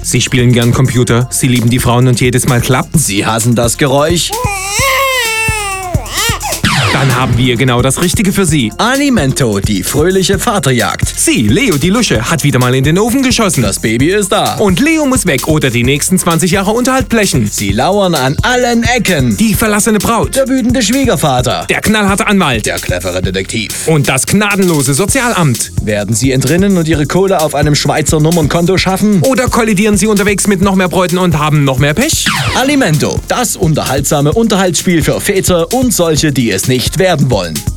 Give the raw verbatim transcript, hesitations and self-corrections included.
Sie spielen gern Computer, Sie lieben die Frauen und jedes Mal klappt. Sie hassen das Geräusch. Dann haben wir genau das Richtige für Sie. Alimento, die fröhliche Vaterjagd. Sie, Leo die Lusche, hat wieder mal in den Ofen geschossen. Das Baby ist da. Und Leo muss weg oder die nächsten zwanzig Jahre Unterhalt blechen. Sie lauern an allen Ecken. Die verlassene Braut. Der wütende Schwiegervater. Der knallharte Anwalt. Der clevere Detektiv. Und das gnadenlose Sozialamt. Werden Sie entrinnen und Ihre Kohle auf einem Schweizer Nummernkonto schaffen? Oder kollidieren Sie unterwegs mit noch mehr Bräuten und haben noch mehr Pech? Alimento, das unterhaltsame Unterhaltsspiel für Väter und solche, die es nicht werden wollen.